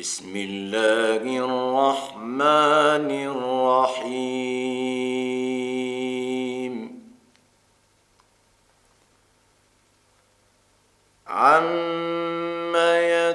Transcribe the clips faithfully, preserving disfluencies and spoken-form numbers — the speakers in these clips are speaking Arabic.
بسم الله الرحمن الرحيم. عَمَّ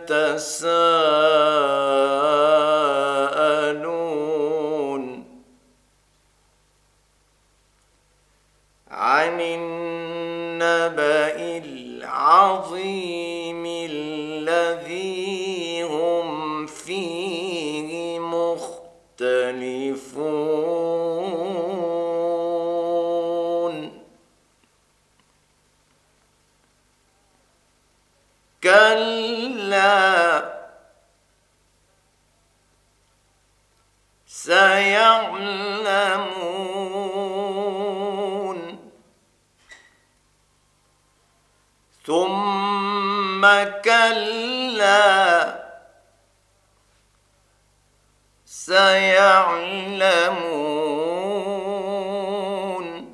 يَتَسَاءَلُونَ عَنِ النَّبَإِ الْعَظِيمِ الَّذِي هُمْ فِيهِ مُخْتَلِفُونَ. كَلَّا سَيَعْلَمُونَ ثُمَّ كَلَّا سَيَعْلَمُونَ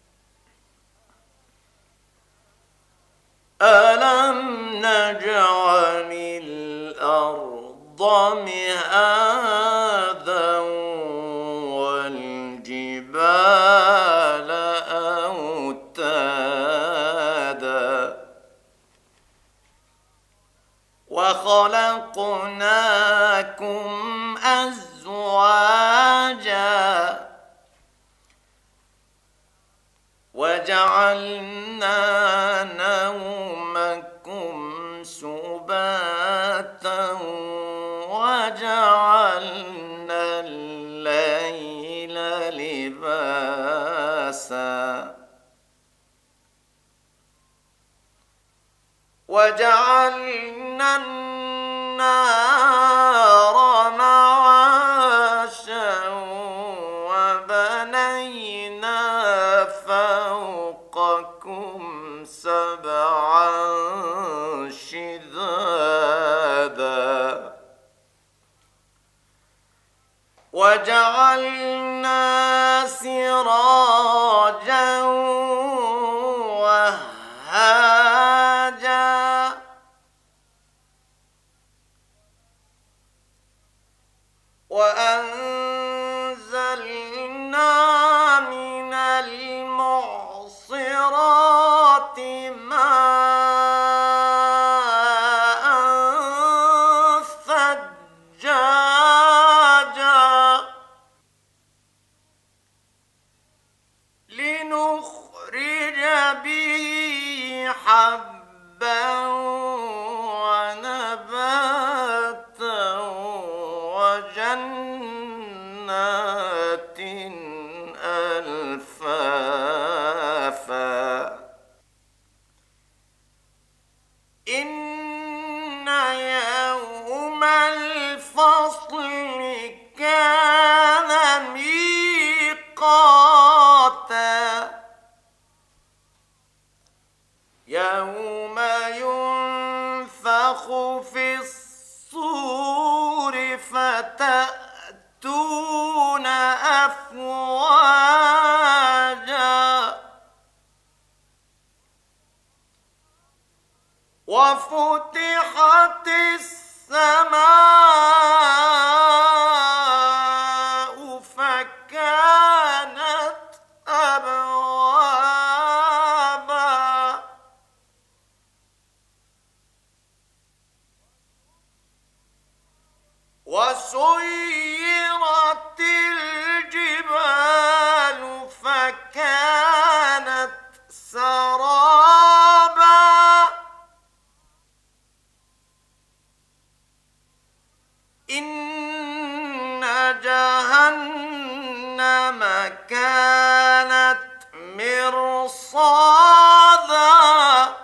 أَلَمْ نَجْعَلِ الْأَرْضَ مِهَادًا وَالْجِبَالَ أَوْتَادًا وَخَلَقْنَاكُمْ أَزْوَاجًا وَجَعَلْنَا نَوْمَكُمْ سُبَاتًا وَجَعَلْنَا اللَّيْلَ لِبَاسًا وَجَعَلْنَا النَّهَارَ مَعَاشًا وَبَنَيْنَا فَوْقَكُمْ سَبْعًا شِدَادًا وَجَعَلْنَا سِرَاجًا وَهَّاجًا وَأَنزَلْنَا مِنَ الْمُعْصِرَاتِ مَاءً ثَجَّاجًا لِنُخْرِجَ بِهِ حَبًّا وَنَبَاتًا وَجَنَّاتٍ أَلْفَافًا. إِنَّ يَوْمَ الْفَصْلِ كَانَ مِيقَاتًا يَوْمَ يُنفَخُ فِي الصُّورِ فَتَأْتُونَ أَفْوَاجًا وَفُتِحَتِ السَّمَاءُ فَكَانَتْ أَبْوَابًا وَسُيِّرَتِ الْجِبَالُ فَكَانَتْ سَرَابًا إِنَّ جَهَنَّمَ كَانَتْ مِرْصَادًا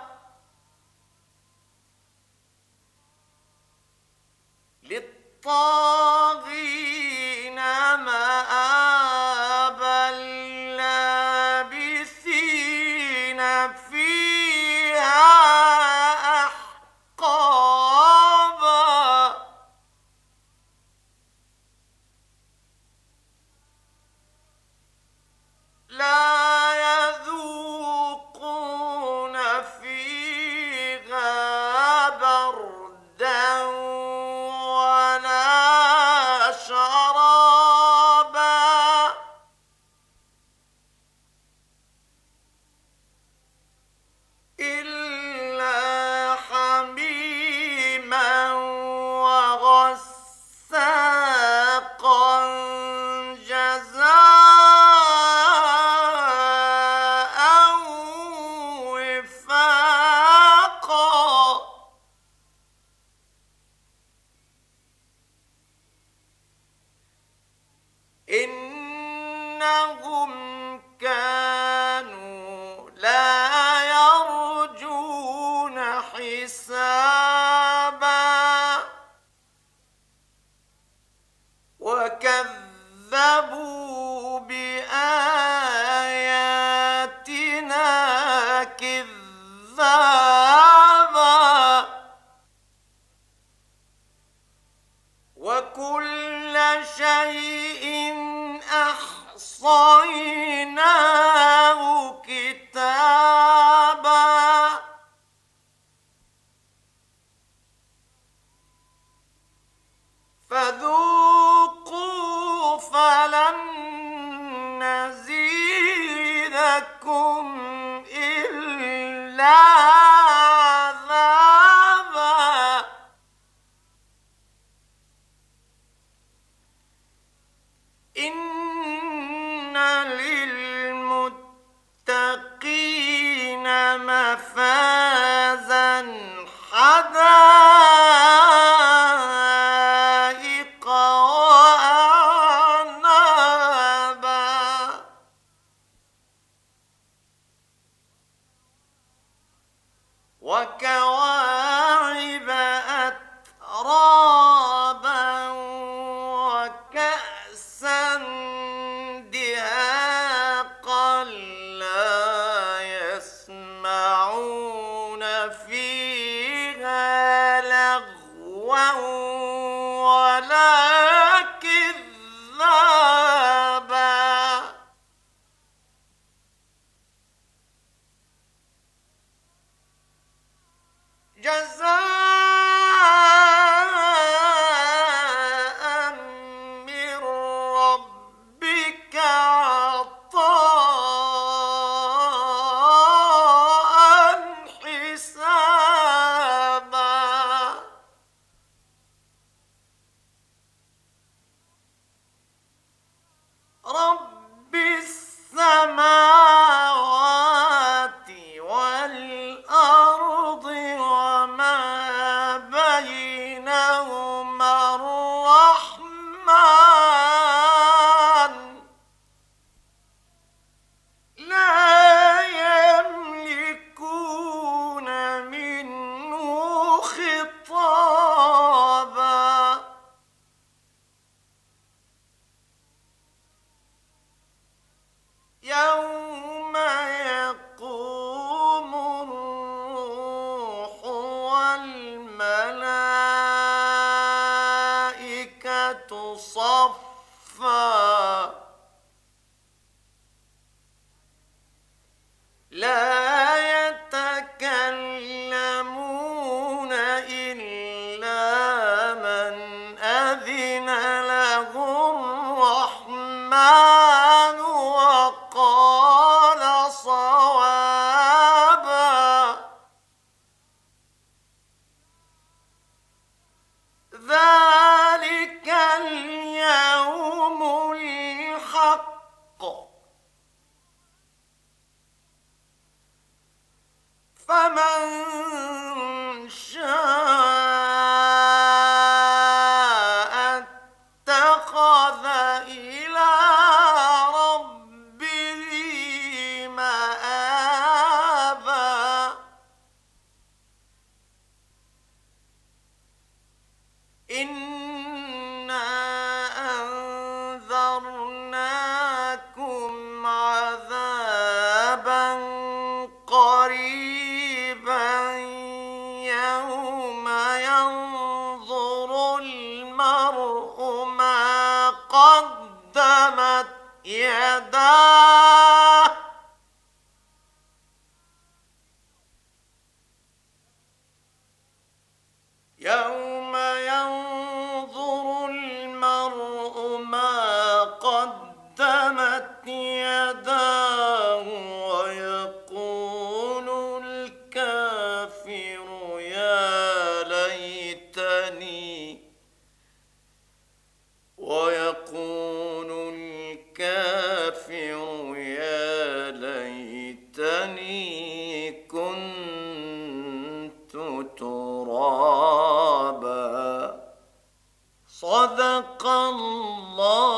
لِّلطَّاغِينَ مَآبًا لَّابِثِينَ فِيهَا أَحْقَابًا لَّا يَذُوقُونَ فِيهَا بَرْدًا وكذبوا بآياتنا كذابا وكل شيء أحصيناه كتابا فذوقوا فلن نزيدكم إلا عذابا إن للمتقين مفازا حدائق وأعنابا وكواعب أترابا وكأسا دهاقا لا يسمعون فيها لغوا ولا كذابا جزاء من ربك عطاء حسابا رب السماوات والأرض وما بينهما الرحمن لا يملكون منه خطابا يوم يقوم الروح والملائكة صفا لا يتكلمون إلا من أذن له الرحمن وقال صوابا ذلك اليوم الحق فمن شاء اتخذ إلى ربه مآبا إنا أنذرناكم عذابا قريبا يوم ينظر المرء ما قدمت يداه يوم ينظر المرء ما قدمت يداه ويقول الكافر يا ليتني ويقول الكافر يا ليتني كنت ترابا صدق الله